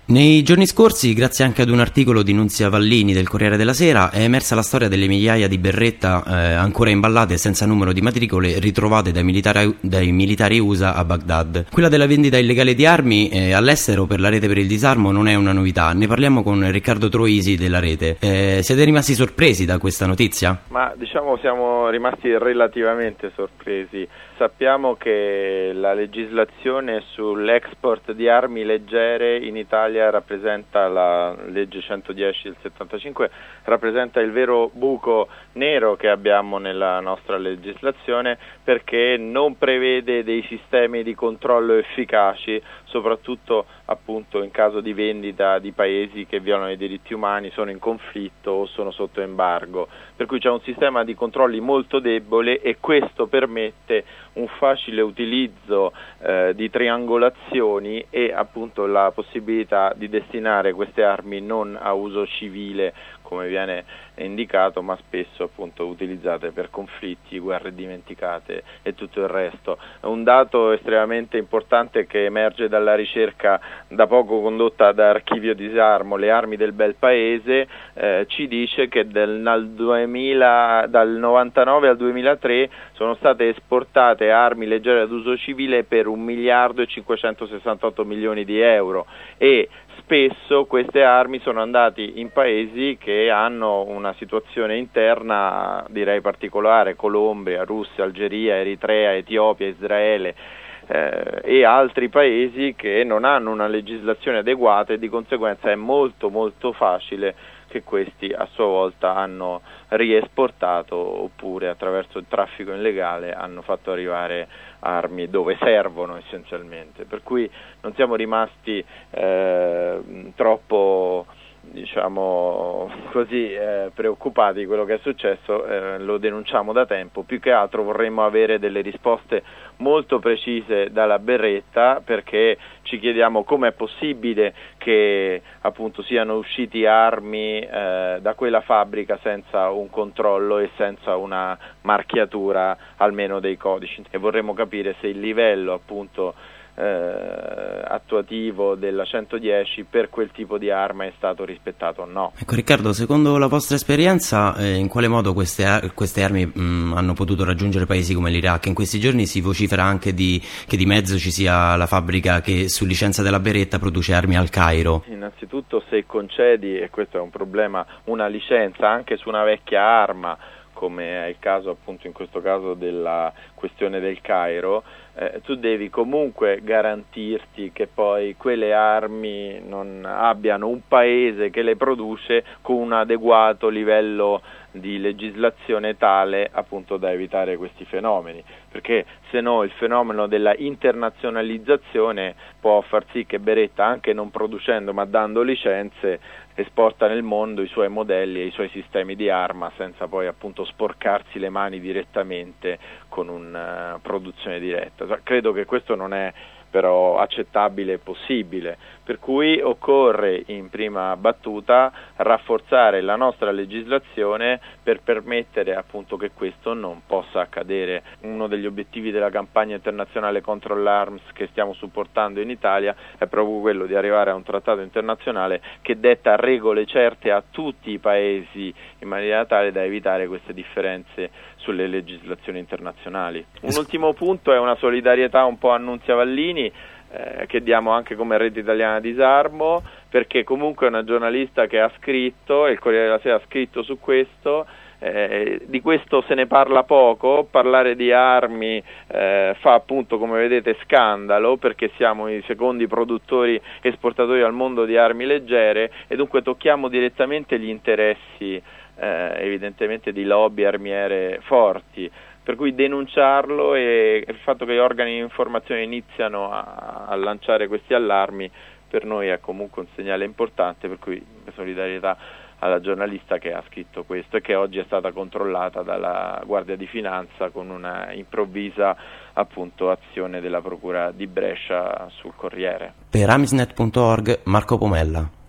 Nei giorni scorsi, grazie anche ad un articolo di Nunzia Vallini del Corriere della Sera, è emersa la storia delle migliaia di berretta ancora imballate senza numero di matricole ritrovate dai militari USA a Baghdad. Quella della vendita illegale di armi all'estero per la Rete per il Disarmo non è una novità. Ne parliamo con Riccardo Troisi della Rete. Siete rimasti sorpresi da questa notizia? Ma diciamo siamo rimasti relativamente sorpresi. Sappiamo che la legislazione sull'export di armi leggere in Italia rappresenta, la legge 110 del 75, rappresenta il vero buco nero che abbiamo nella nostra legislazione, perché non prevede dei sistemi di controllo efficaci, soprattutto appunto in caso di vendita di paesi che violano i diritti umani, sono in conflitto o sono sotto embargo, per cui c'è un sistema di controlli molto debole e questo permette un facile utilizzo di triangolazioni e appunto la possibilità di destinare queste armi non a uso civile come viene indicato, ma spesso appunto utilizzate per conflitti, guerre dimenticate e tutto il resto. Un dato estremamente importante che emerge dalla ricerca da poco condotta da Archivio Disarmo, le armi del bel paese, ci dice che dal 99 al 2003 sono state esportate armi leggere ad uso civile per 1 miliardo e 568 milioni di euro e spesso queste armi sono andate in paesi che hanno una situazione interna direi particolare: Colombia, Russia, Algeria, Eritrea, Etiopia, Israele e altri paesi che non hanno una legislazione adeguata e di conseguenza è molto molto facile che questi a sua volta hanno riesportato oppure attraverso il traffico illegale hanno fatto arrivare armi dove servono essenzialmente, per cui non siamo rimasti troppo preoccupati di quello che è successo, lo denunciamo da tempo, più che altro vorremmo avere delle risposte molto precise dalla berretta, perché ci chiediamo come è possibile che appunto siano usciti armi da quella fabbrica senza un controllo e senza una marchiatura almeno dei codici, e vorremmo capire se il livello appunto attuativo della 110 per quel tipo di arma è stato rispettato o no. Ecco Riccardo, secondo la vostra esperienza in quale modo queste armi hanno potuto raggiungere paesi come l'Iraq? In questi giorni si vocifera anche che di mezzo ci sia la fabbrica che su licenza della berretta produce armi al Cairo. Innanzitutto, se concedi, e questo è un problema, una licenza anche su una vecchia arma, come è il caso appunto in questo caso della questione del Cairo, tu devi comunque garantirti che poi quelle armi non abbiano un paese che le produce con un adeguato livello di legislazione tale appunto da evitare questi fenomeni, perché se no il fenomeno della internazionalizzazione può far sì che Beretta, anche non producendo ma dando licenze, esporta nel mondo i suoi modelli e i suoi sistemi di arma senza poi appunto sporcarsi le mani direttamente con una produzione diretta. Credo che questo non è però accettabile e possibile, per cui occorre in prima battuta rafforzare la nostra legislazione per permettere appunto che questo non possa accadere. Uno degli obiettivi della campagna internazionale contro l'arms che stiamo supportando in Italia è proprio quello di arrivare a un trattato internazionale che detta regole certe a tutti i paesi in maniera tale da evitare queste differenze sulle legislazioni internazionali. Un ultimo punto è una solidarietà un po' a Nunzia Vallini, che diamo anche come Rete Italiana Disarmo, perché comunque è una giornalista che ha scritto, e il Corriere della Sera ha scritto su questo, di questo se ne parla poco, parlare di armi fa appunto, come vedete, scandalo, perché siamo i secondi produttori esportatori al mondo di armi leggere e dunque tocchiamo direttamente gli interessi evidentemente di lobby armiere forti, per cui denunciarlo e il fatto che gli organi di informazione iniziano a lanciare questi allarmi per noi è comunque un segnale importante, per cui solidarietà alla giornalista che ha scritto questo e che oggi è stata controllata dalla Guardia di Finanza con una improvvisa appunto azione della Procura di Brescia sul Corriere. Per Amisnet.org, Marco Pomella.